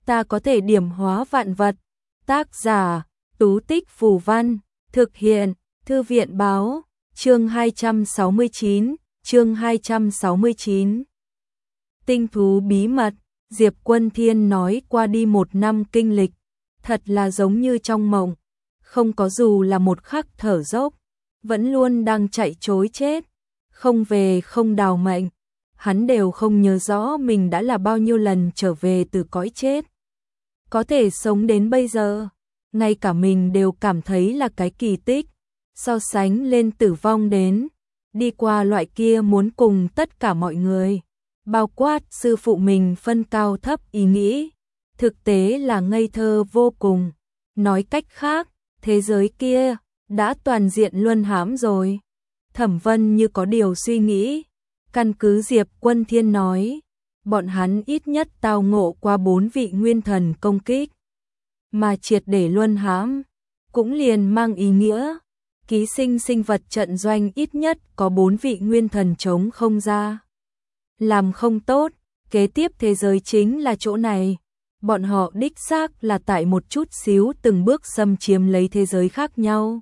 ta có thể điểm hóa vạn vật. Tác giả, Tú Tích Phù Văn, thực hiện, Thư viện Báo, chương 269, chương 269. Tinh thú bí mật, Diệp Quân Thiên nói qua đi 1 năm kinh lịch, thật là giống như trong mộng, không có dù là một khắc thở dốc, vẫn luôn đang chạy trối chết, không về không đào mệnh, hắn đều không nhớ rõ mình đã là bao nhiêu lần trở về từ cõi chết. Có thể sống đến bây giờ, ngay cả mình đều cảm thấy là cái kỳ tích, so sánh lên tử vong đến, đi qua loại kia muốn cùng tất cả mọi người, bao quát sư phụ mình phân cao thấp ý nghĩ, thực tế là ngây thơ vô cùng. Nói cách khác, thế giới kia đã toàn diện luân hãm rồi. Thẩm Vân như có điều suy nghĩ, căn cứ Diệp Quân Thiên nói, bọn hắn ít nhất tao ngộ qua 4 vị nguyên thần công kích, mà triệt để luân hãm, cũng liền mang ý nghĩa, ký sinh sinh vật trận doanh ít nhất có 4 vị nguyên thần chống không ra. Làm không tốt, kế tiếp thế giới chính là chỗ này. Bọn họ đích xác là tại một chút xíu từng bước xâm chiếm lấy thế giới khác nhau.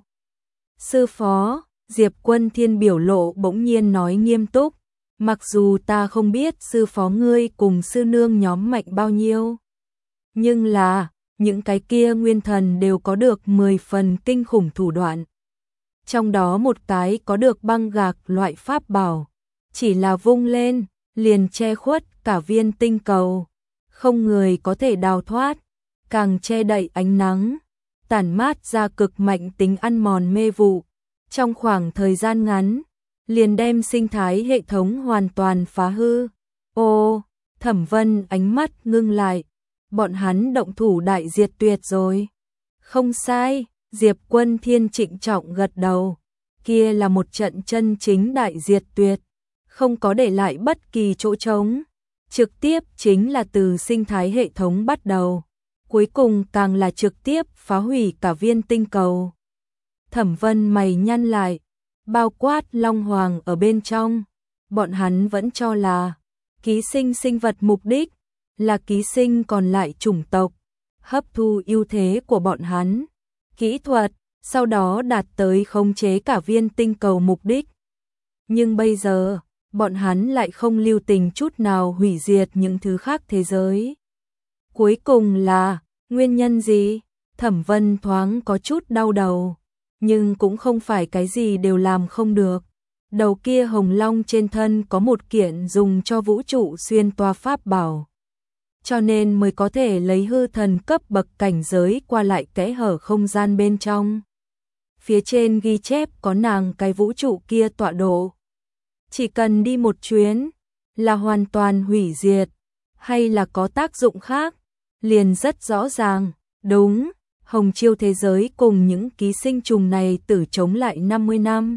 Sư phó, Diệp Quân Thiên biểu lộ bỗng nhiên nói nghiêm túc, mặc dù ta không biết sư phó ngươi cùng sư nương nhóm mạnh bao nhiêu, nhưng là, những cái kia nguyên thần đều có được 10 phần kinh khủng thủ đoạn. Trong đó một cái có được băng gạc loại pháp bảo, chỉ là vung lên, liền che khuất cả viên tinh cầu, không người có thể đào thoát, càng che đậy ánh nắng, tản mát ra cực mạnh tính ăn mòn mê vụ. Trong khoảng thời gian ngắn, liền đem sinh thái hệ thống hoàn toàn phá hư. Ô, Thẩm Vân ánh mắt ngưng lại, bọn hắn động thủ đại diệt tuyệt rồi. Không sai, Diệp Quân Thiên trịnh trọng gật đầu, kia là một trận chân chính đại diệt tuyệt, không có để lại bất kỳ chỗ trống, trực tiếp chính là từ sinh thái hệ thống bắt đầu, cuối cùng càng là trực tiếp phá hủy cả viên tinh cầu. Thẩm Vân mày nhăn lại, bao quát Long Hoàng ở bên trong, bọn hắn vẫn cho là ký sinh sinh vật mục đích là ký sinh còn lại chủng tộc, hấp thu ưu thế của bọn hắn, kỹ thuật, sau đó đạt tới khống chế cả viên tinh cầu mục đích. Nhưng bây giờ, bọn hắn lại không lưu tình chút nào hủy diệt những thứ khác thế giới. Cuối cùng là, nguyên nhân gì? Thẩm Vân thoáng có chút đau đầu, nhưng cũng không phải cái gì đều làm không được. Đầu kia hồng long trên thân có một kiện dùng cho vũ trụ xuyên toa pháp bảo, cho nên mới có thể lấy hư thần cấp bậc cảnh giới qua lại kẽ hở không gian bên trong. Phía trên ghi chép có nàng cái vũ trụ kia tọa độ. Chỉ cần đi một chuyến là hoàn toàn hủy diệt, hay là có tác dụng khác, liền rất rõ ràng. Đúng, Hồng Chiêu thế giới cùng những ký sinh trùng này tử chống lại 50 năm.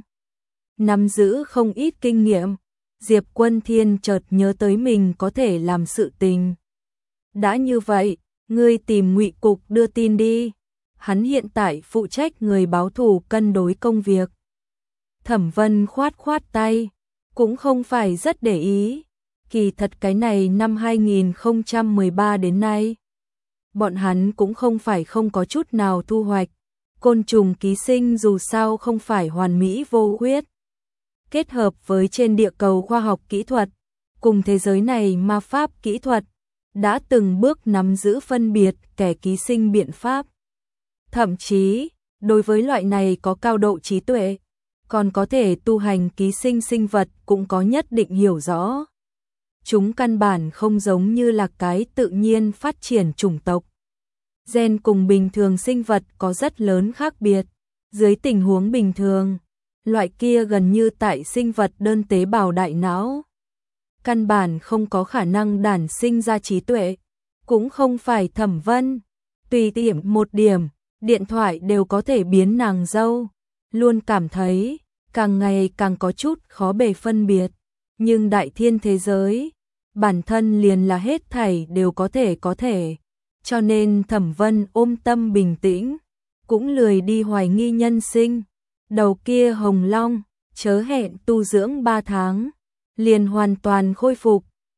Nắm giữ không ít kinh nghiệm, Diệp Quân Thiên chợt nhớ tới mình có thể làm sự tình. Đã như vậy, ngươi tìm Ngụy Cục đưa tin đi. Hắn hiện tại phụ trách người báo thù cân đối công việc. Thẩm Vân khoát khoát tay, cũng không phải rất để ý. Kỳ thật cái này năm 2013 đến nay, bọn hắn cũng không phải không có chút nào thu hoạch. Côn trùng ký sinh dù sao không phải hoàn mỹ vô khuyết. Kết hợp với trên địa cầu khoa học kỹ thuật, cùng thế giới này ma pháp kỹ thuật, đã từng bước nắm giữ phân biệt kẻ ký sinh biện pháp. Thậm chí, đối với loại này có cao độ trí tuệ, còn có thể tu hành ký sinh sinh vật cũng có nhất định hiểu rõ. Chúng căn bản không giống như là cái tự nhiên phát triển chủng tộc. Gen cùng bình thường sinh vật có rất lớn khác biệt. Dưới tình huống bình thường, loại kia gần như tại sinh vật đơn tế bào đại não, căn bản không có khả năng đản sinh ra trí tuệ, cũng không phải Thẩm Vân. Tùy tiện một điểm, điện thoại đều có thể biến nàng dâu, luôn cảm thấy càng ngày càng có chút khó bề phân biệt. Nhưng đại thiên thế giới, bản thân liền là hết thảy đều có thể, cho nên Thẩm Vân ôm tâm bình tĩnh, cũng lười đi hoài nghi nhân sinh. Đầu kia hồng long, chớ hẹn tu dưỡng 3 tháng, liền hoàn toàn khôi phục,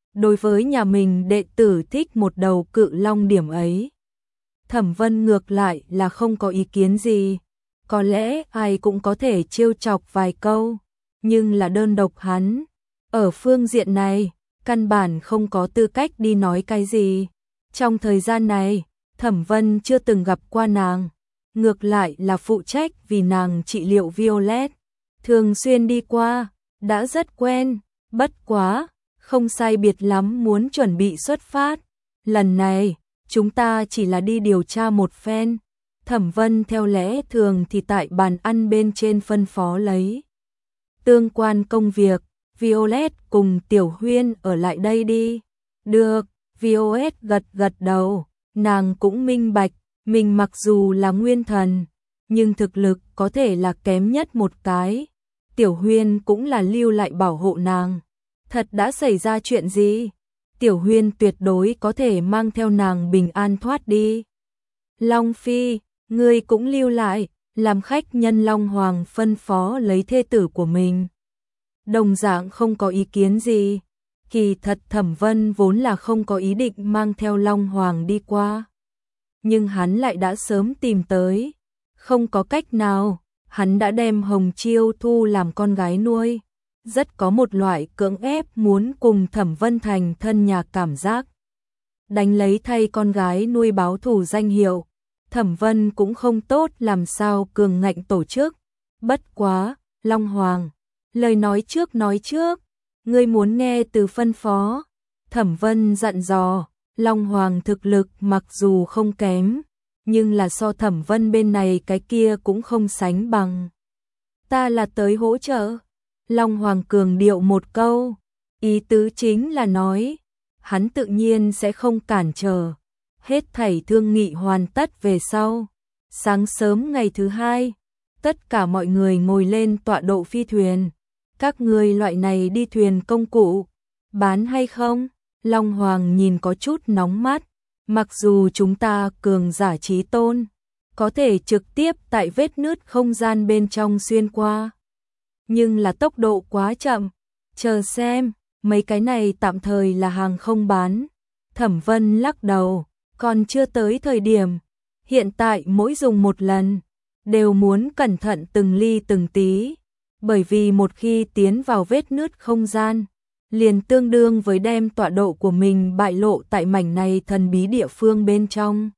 đối với nhà mình đệ tử thích một đầu cự long điểm ấy. Thẩm Vân ngược lại là không có ý kiến gì, có lẽ ai cũng có thể trêu chọc vài câu, nhưng là đơn độc hắn. Ở phương diện này, căn bản không có tư cách đi nói cái gì. Trong thời gian này, Thẩm Vân chưa từng gặp qua nàng, ngược lại là phụ trách vì nàng trị liệu Violet. Thường xuyên đi qua, đã rất quen, bất quá, không sai biệt lắm muốn chuẩn bị xuất phát. Lần này, chúng ta chỉ là đi điều tra một phen. Thẩm Vân theo lẽ thường thì tại bàn ăn bên trên phân phó lấy tương quan công việc. Violet cùng Tiểu Huyên ở lại đây đi. Được, Violet gật gật đầu, nàng cũng minh bạch, mình mặc dù là nguyên thần, nhưng thực lực có thể là kém nhất một cái. Tiểu Huyên cũng là lưu lại bảo hộ nàng. Thật đã xảy ra chuyện gì? Tiểu Huyên tuyệt đối có thể mang theo nàng bình an thoát đi. Long Phi, ngươi cũng lưu lại, làm khách nhân Long Hoàng phân phó lấy thê tử của mình. Đồng dạng không có ý kiến gì. Kỳ thật Thẩm Vân vốn là không có ý định mang theo Long Hoàng đi qua. Nhưng hắn lại đã sớm tìm tới. Không có cách nào, hắn đã đem Hồng Chiêu thu làm con gái nuôi. Rất có một loại cưỡng ép muốn cùng Thẩm Vân thành thân nhà cảm giác. Đánh lấy thay con gái nuôi báo thù danh hiệu. Thẩm Vân cũng không tốt làm sao cường ngạnh tổ chức. Bất quá, Long Hoàng, lời nói trước, ngươi muốn nghe từ phân phó. Thẩm Vân dặn dò, Long Hoàng thực lực mặc dù không kém, nhưng là so Thẩm Vân bên này cái kia cũng không sánh bằng. Ta là tới hỗ trợ. Long Hoàng cường điệu một câu, ý tứ chính là nói, hắn tự nhiên sẽ không cản trở. Hết thảy thương nghị hoàn tất về sau. Sáng sớm ngày thứ hai, tất cả mọi người ngồi lên tọa độ phi thuyền. Các ngươi loại này đi thuyền công cụ, bán hay không? Long Hoàng nhìn có chút nóng mắt. Mặc dù chúng ta cường giả trí tôn, có thể trực tiếp tại vết nứt không gian bên trong xuyên qua, nhưng là tốc độ quá chậm. Chờ xem, mấy cái này tạm thời là hàng không bán. Thẩm Vân lắc đầu, còn chưa tới thời điểm. Hiện tại mỗi dùng một lần, đều muốn cẩn thận từng ly từng tí. Bởi vì một khi tiến vào vết nứt không gian, liền tương đương với đem tọa độ của mình bại lộ tại mảnh này thần bí địa phương bên trong.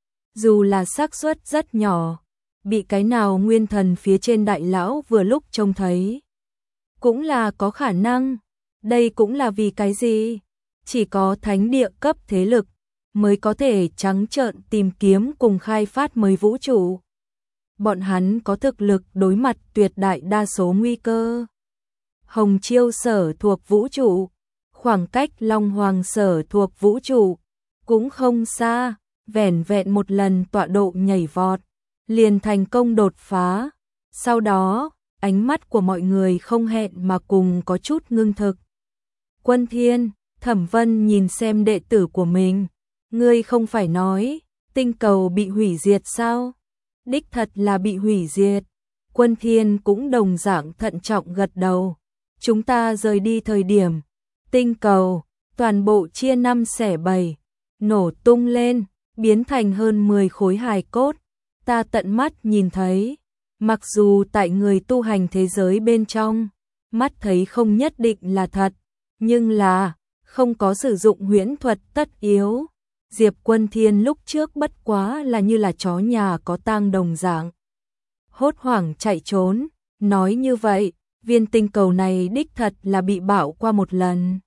Dù là xác suất rất nhỏ, bị cái nào nguyên thần phía trên đại lão vừa lúc trông thấy, cũng là có khả năng. Đây cũng là vì cái gì? Chỉ có thánh địa cấp thế lực mới có thể trắng trợn tìm kiếm cùng khai phát mới vũ trụ. Bọn hắn có thực lực đối mặt tuyệt đại đa số nguy cơ. Hồng Chiêu sở thuộc vũ trụ, khoảng cách Long Hoàng sở thuộc vũ trụ cũng không xa, vẻn vẹn một lần tọa độ nhảy vọt, liền thành công đột phá. Sau đó, ánh mắt của mọi người không hẹn mà cùng có chút ngưng thực. Quân Thiên, Thẩm Vân nhìn xem đệ tử của mình, ngươi không phải nói tinh cầu bị hủy diệt sao? Đích thật là bị hủy diệt. Quân Thiên cũng đồng dạng thận trọng gật đầu. Chúng ta rời đi thời điểm, tinh cầu toàn bộ chia 5 xẻ 7, nổ tung lên, biến thành hơn 10 khối hài cốt. Ta tận mắt nhìn thấy, mặc dù tại người tu hành thế giới bên trong, mắt thấy không nhất định là thật, nhưng là không có sử dụng huyễn thuật tất yếu. Diệp Quân Thiên lúc trước bất quá là như là chó nhà có tang đồng dạng, hốt hoảng chạy trốn. Nói như vậy, viên tinh cầu này đích thật là bị bạo qua một lần.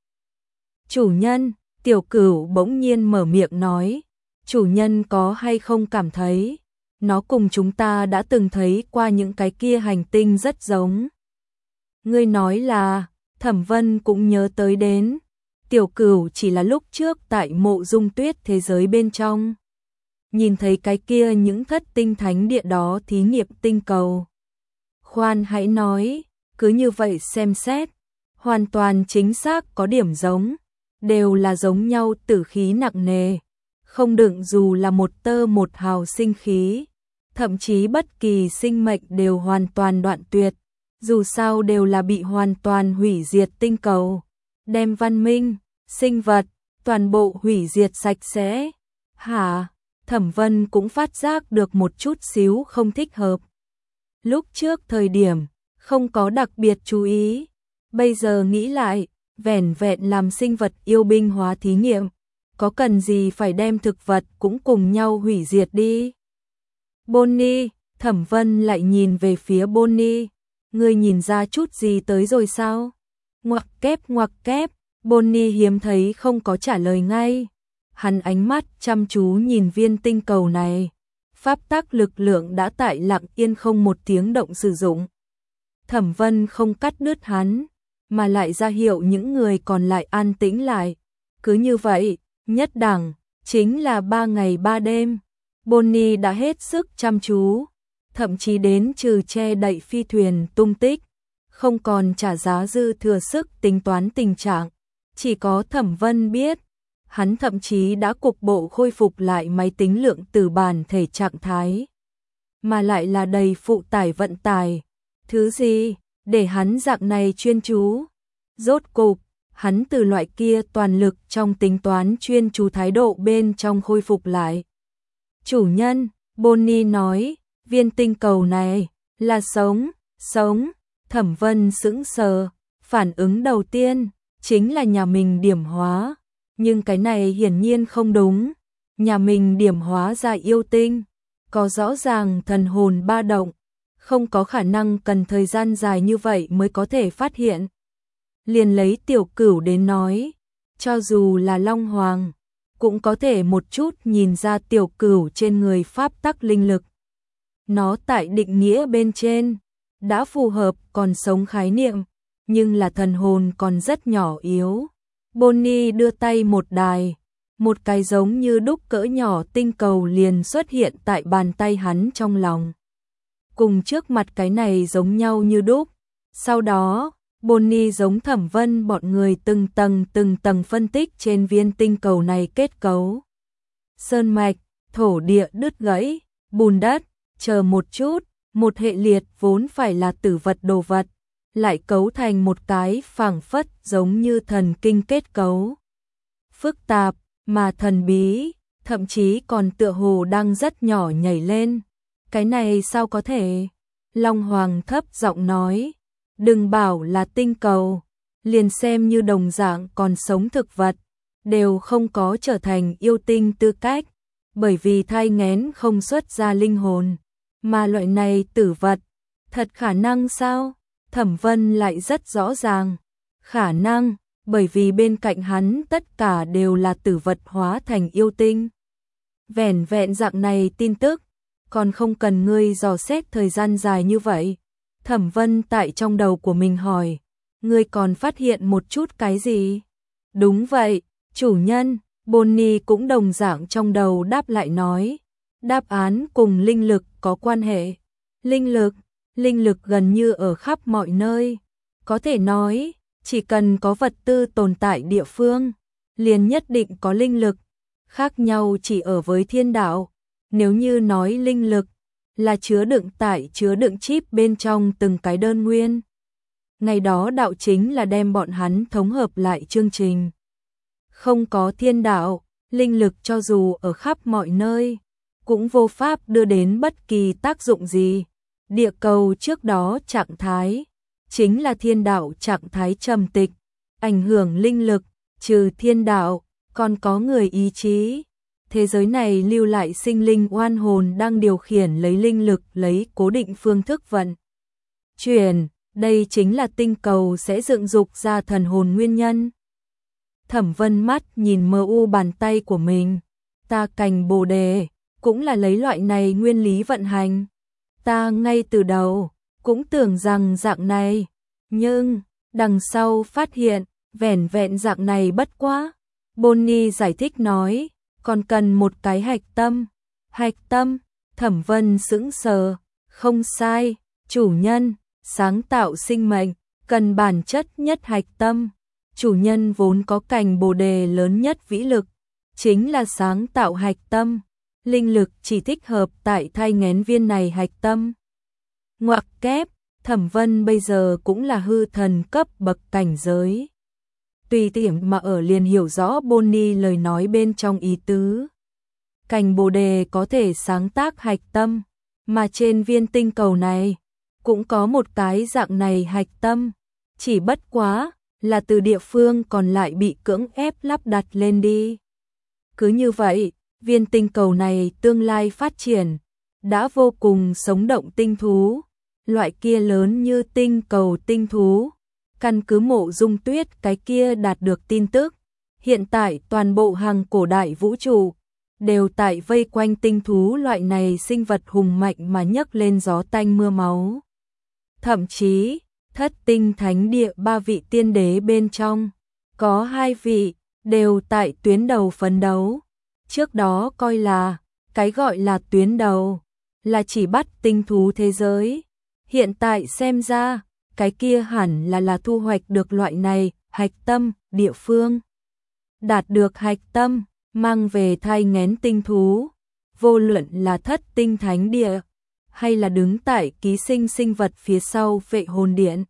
Chủ nhân, Tiểu Cửu bỗng nhiên mở miệng nói, chủ nhân có hay không cảm thấy nó cùng chúng ta đã từng thấy qua những cái kia hành tinh rất giống? Ngươi nói là, Thẩm Vân cũng nhớ tới đến. Tiểu Cửu chỉ là lúc trước tại Mộ Dung Tuyết thế giới bên trong, nhìn thấy cái kia những thất tinh thánh địa đó thí nghiệm tinh cầu. Khoan hãy nói, cứ như vậy xem xét, hoàn toàn chính xác có điểm giống, đều là giống nhau, tử khí nặng nề, không đựng dù là một tơ một hào sinh khí, thậm chí bất kỳ sinh mệnh đều hoàn toàn đoạn tuyệt, dù sao đều là bị hoàn toàn hủy diệt tinh cầu, đem văn minh, sinh vật, toàn bộ hủy diệt sạch sẽ. Hả? Thẩm Vân cũng phát giác được một chút xíu không thích hợp. Lúc trước thời điểm, không có đặc biệt chú ý. Bây giờ nghĩ lại, vẻn vẹn làm sinh vật yêu binh hóa thí nghiệm. Có cần gì phải đem thực vật cũng cùng nhau hủy diệt đi. Bonnie, Thẩm Vân lại nhìn về phía Bonnie. Ngươi nhìn ra chút gì tới rồi sao? Ngoặc kép, Bonnie hiếm thấy không có trả lời ngay. Hắn ánh mắt chăm chú nhìn viên tinh cầu này. Pháp tắc lực lượng đã tại lặng yên không một tiếng động sử dụng. Thẩm Vân không cắt đứt hắn, mà lại ra hiệu những người còn lại an tĩnh lại. Cứ như vậy, nhất đẳng, chính là 3 ngày 3 đêm. Bonnie đã hết sức chăm chú, thậm chí đến trừ che đậy phi thuyền tung tích, không còn trả giá dư thừa sức tính toán tình trạng. Chỉ có Thẩm Vân biết, hắn thậm chí đã cục bộ khôi phục lại máy tính lượng tử bản thể trạng thái. Mà lại là đầy phụ tải vận tải. Thứ gì, để hắn dạng này chuyên chú? Rốt cục, hắn từ loại kia toàn lực trong tính toán chuyên chú thái độ bên trong khôi phục lại. Chủ nhân, Bonnie nói, viên tinh cầu này là sống. Thẩm Vân sững sờ, phản ứng đầu tiên chính là nhà mình điểm hóa, nhưng cái này hiển nhiên không đúng. Nhà mình điểm hóa ra yêu tinh, có rõ ràng thần hồn ba động, không có khả năng cần thời gian dài như vậy mới có thể phát hiện. Liền lấy Tiểu Cửu đến nói, cho dù là Long Hoàng, cũng có thể một chút nhìn ra Tiểu Cửu trên người pháp tắc linh lực. Nó tại định nghĩa bên trên đã phù hợp còn sống khái niệm, nhưng là thần hồn còn rất nhỏ yếu. Bonnie đưa tay một đài, một cái giống như đúc cỡ nhỏ tinh cầu liền xuất hiện tại bàn tay hắn trong lòng. Cùng trước mặt cái này giống nhau như đúc. Sau đó, Bonnie giống Thẩm Vân bọn người từng tầng phân tích trên viên tinh cầu này kết cấu. Sơn mạch, thổ địa đứt gãy, bùn đất, chờ một chút, một hệ liệt vốn phải là tử vật đồ vật, lại cấu thành một cái phảng phất giống như thần kinh kết cấu. Phức tạp, mà thần bí, thậm chí còn tựa hồ đang rất nhỏ nhảy lên. Cái này sao có thể? Long Hoàng thấp giọng nói, đừng bảo là tinh cầu, liền xem như đồng dạng còn sống thực vật, đều không có trở thành yêu tinh tư cách, bởi vì thai nghén không xuất ra linh hồn, mà loại này tử vật, thật khả năng sao? Thẩm Vân lại rất rõ ràng, khả năng, bởi vì bên cạnh hắn tất cả đều là tử vật hóa thành yêu tinh. Vẻn vẹn dạng này tin tức, còn không cần ngươi dò xét thời gian dài như vậy. Thẩm Vân tại trong đầu của mình hỏi, ngươi còn phát hiện một chút cái gì? Đúng vậy, chủ nhân, Bonnie cũng đồng dạng trong đầu đáp lại nói, đáp án cùng linh lực có quan hệ. Linh lực gần như ở khắp mọi nơi, có thể nói, chỉ cần có vật tư tồn tại địa phương, liền nhất định có linh lực, khác nhau chỉ ở với thiên đạo. Nếu như nói linh lực là chứa đựng chip bên trong từng cái đơn nguyên, ngày đó đạo chính là đem bọn hắn thống hợp lại chương trình. Không có thiên đạo, linh lực cho dù ở khắp mọi nơi, cũng vô pháp đưa đến bất kỳ tác dụng gì. Địa cầu trước đó trạng thái, chính là thiên đạo trạng thái trầm tịch, ảnh hưởng linh lực, trừ thiên đạo, còn có người ý chí. Thế giới này lưu lại sinh linh oan hồn đang điều khiển lấy linh lực lấy cố định phương thức vận chuyển, đây chính là tinh cầu sẽ dựng dục ra thần hồn nguyên nhân. Thẩm Vân mắt nhìn mờ u bàn tay của mình, ta cành bồ đề, cũng là lấy loại này nguyên lý vận hành. Ta ngay từ đầu, cũng tưởng rằng dạng này, nhưng, đằng sau phát hiện, vẻn vẹn dạng này bất quá. Bonnie giải thích nói, còn cần một cái hạch tâm. Hạch tâm, Thẩm Vân sững sờ, không sai, chủ nhân, sáng tạo sinh mệnh, cần bản chất nhất hạch tâm. Chủ nhân vốn có cành bồ đề lớn nhất vĩ lực, chính là sáng tạo hạch tâm. Linh lực chỉ thích hợp tại thai nghén viên này hạch tâm. Ngoặc kép, Thẩm Vân bây giờ cũng là hư thần cấp bậc cảnh giới. tùy tiện mà ở liền hiểu rõ Bonnie lời nói bên trong ý tứ. Cành bồ đề có thể sáng tác hạch tâm, mà trên viên tinh cầu này cũng có một cái dạng này hạch tâm, chỉ bất quá là từ địa phương còn lại bị cưỡng ép lắp đặt lên đi. Cứ như vậy, viên tinh cầu này tương lai phát triển đã vô cùng sống động tinh thú, loại kia lớn như tinh cầu tinh thú. Căn cứ Mộ Dung Tuyết cái kia đạt được tin tức, hiện tại toàn bộ hàng cổ đại vũ trụ đều tại vây quanh tinh thú loại này sinh vật hùng mạnh mà nhấc lên gió tanh mưa máu. Thậm chí, Thất Tinh Thánh Địa 3 vị tiên đế bên trong, có 2 vị đều tại tuyến đầu phấn đấu. Trước đó coi là, cái gọi là tuyến đầu, là chỉ bắt tinh thú thế giới. Hiện tại xem ra, cái kia hẳn là thu hoạch được loại này, hạch tâm, địa phương. Đạt được hạch tâm, mang về thai nghén tinh thú, vô luận là Thất Tinh Thánh Địa, hay là đứng tại ký sinh sinh vật phía sau Vệ Hồn Điện,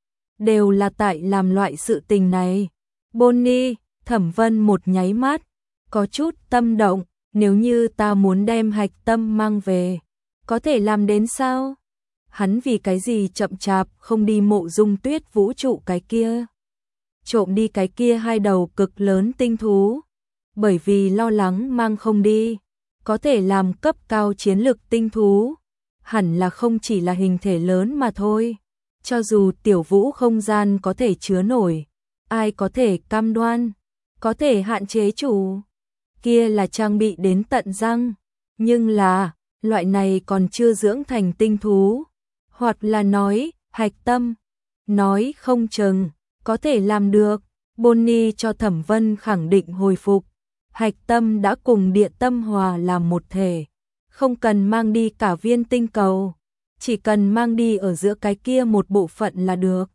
đều là tại làm loại sự tình này. Bonnie, Thẩm Vân một nháy mắt, có chút tâm động, nếu như ta muốn đem hạch tâm mang về, có thể làm đến sao? Hắn vì cái gì chậm chạp không đi Mộ Dung Tuyết vũ trụ cái kia, trộm đi cái kia 2 đầu cực lớn tinh thú, bởi vì lo lắng mang không đi, có thể làm cấp cao chiến lực tinh thú, hẳn là không chỉ là hình thể lớn mà thôi. Cho dù tiểu vũ không gian có thể chứa nổi, ai có thể cam đoan, có thể hạn chế chủ, kia là trang bị đến tận răng, nhưng là, loại này còn chưa dưỡng thành tinh thú, hoặc là nói, hạch tâm, nói không chừng, có thể làm được. Bonnie cho Thẩm Vân khẳng định hồi phục, hạch tâm đã cùng địa tâm hòa làm một thể, không cần mang đi cả viên tinh cầu, chỉ cần mang đi ở giữa cái kia một bộ phận là được.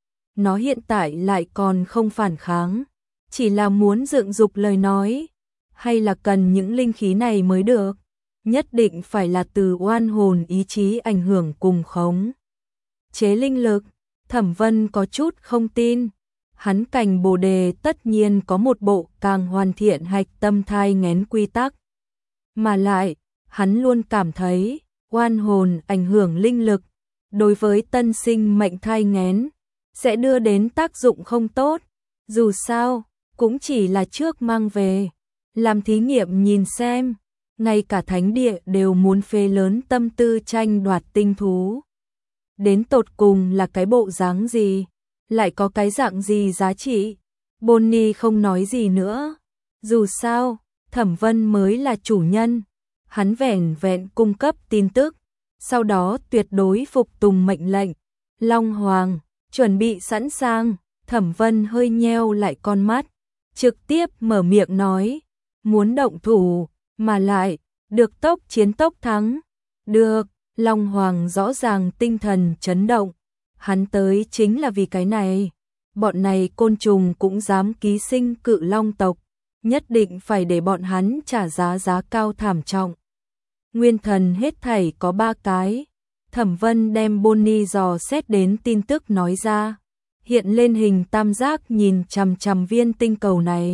Nó hiện tại lại còn không phản kháng, chỉ là muốn dựng dục lời nói, hay là cần những linh khí này mới được, nhất định phải là từ oan hồn ý chí ảnh hưởng cùng khống chế linh lực. Thẩm Vân có chút không tin, hắn cành bồ đề tất nhiên có một bộ càng hoàn thiện hạch tâm thai nghén quy tắc, mà lại, hắn luôn cảm thấy, oan hồn ảnh hưởng linh lực, đối với tân sinh mệnh thai nghén, sẽ đưa đến tác dụng không tốt, dù sao, cũng chỉ là trước mang về, làm thí nghiệm nhìn xem, ngay cả thánh địa đều muốn phế lớn tâm tư tranh đoạt tinh thú. Đến tột cùng là cái bộ dáng gì, lại có cái dạng gì giá trị. Bonnie không nói gì nữa, dù sao, Thẩm Vân mới là chủ nhân, hắn vẻn vẹn cung cấp tin tức, sau đó tuyệt đối phục tùng mệnh lệnh. Long Hoàng, chuẩn bị sẵn sàng. Thẩm Vân hơi nheo lại con mắt, trực tiếp mở miệng nói, muốn động thủ, mà lại, được tốc chiến tốc thắng. Được, Long Hoàng rõ ràng tinh thần chấn động, hắn tới chính là vì cái này. Bọn này côn trùng cũng dám ký sinh cự long tộc, nhất định phải để bọn hắn trả giá cao thảm trọng. Nguyên thần hết thảy có 3 cái. Thẩm Vân đem Bonnie dò xét đến tin tức nói ra, hiện lên hình tam giác nhìn chằm chằm viên tinh cầu này.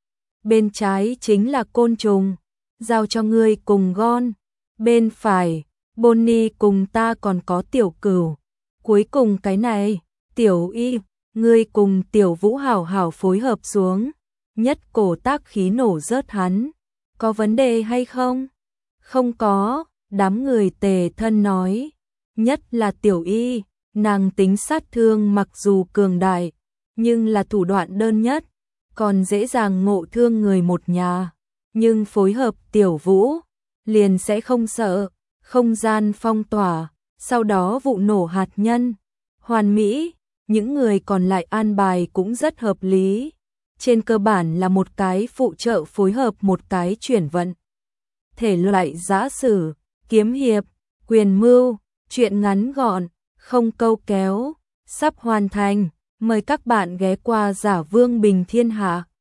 Bên trái chính là côn trùng, giao cho ngươi cùng Gon. Bên phải, Bonnie cùng ta còn có tiểu cửu. Cuối cùng cái này, tiểu y, ngươi cùng tiểu vũ hảo hảo phối hợp xuống. Nhất cổ tác khí nổ rớt hắn. Có vấn đề hay không? Không có, đám người Tề Thân nói. Nhất là tiểu y, nàng tính sát thương mặc dù cường đại, nhưng là thủ đoạn đơn nhất, còn dễ dàng ngộ thương người một nhà. Nhưng phối hợp tiểu vũ, liền sẽ không sợ. Không gian phong tỏa, sau đó vụ nổ hạt nhân. Hoàn mỹ, những người còn lại an bài cũng rất hợp lý. Trên cơ bản là một cái phụ trợ phối hợp một cái chuyển vận. Thể loại giã sử, kiếm hiệp, quyền mưu, truyện ngắn gọn, không câu kéo, sắp hoàn thành. Mời các bạn ghé qua Giả Vương Bình Thiên Hạ.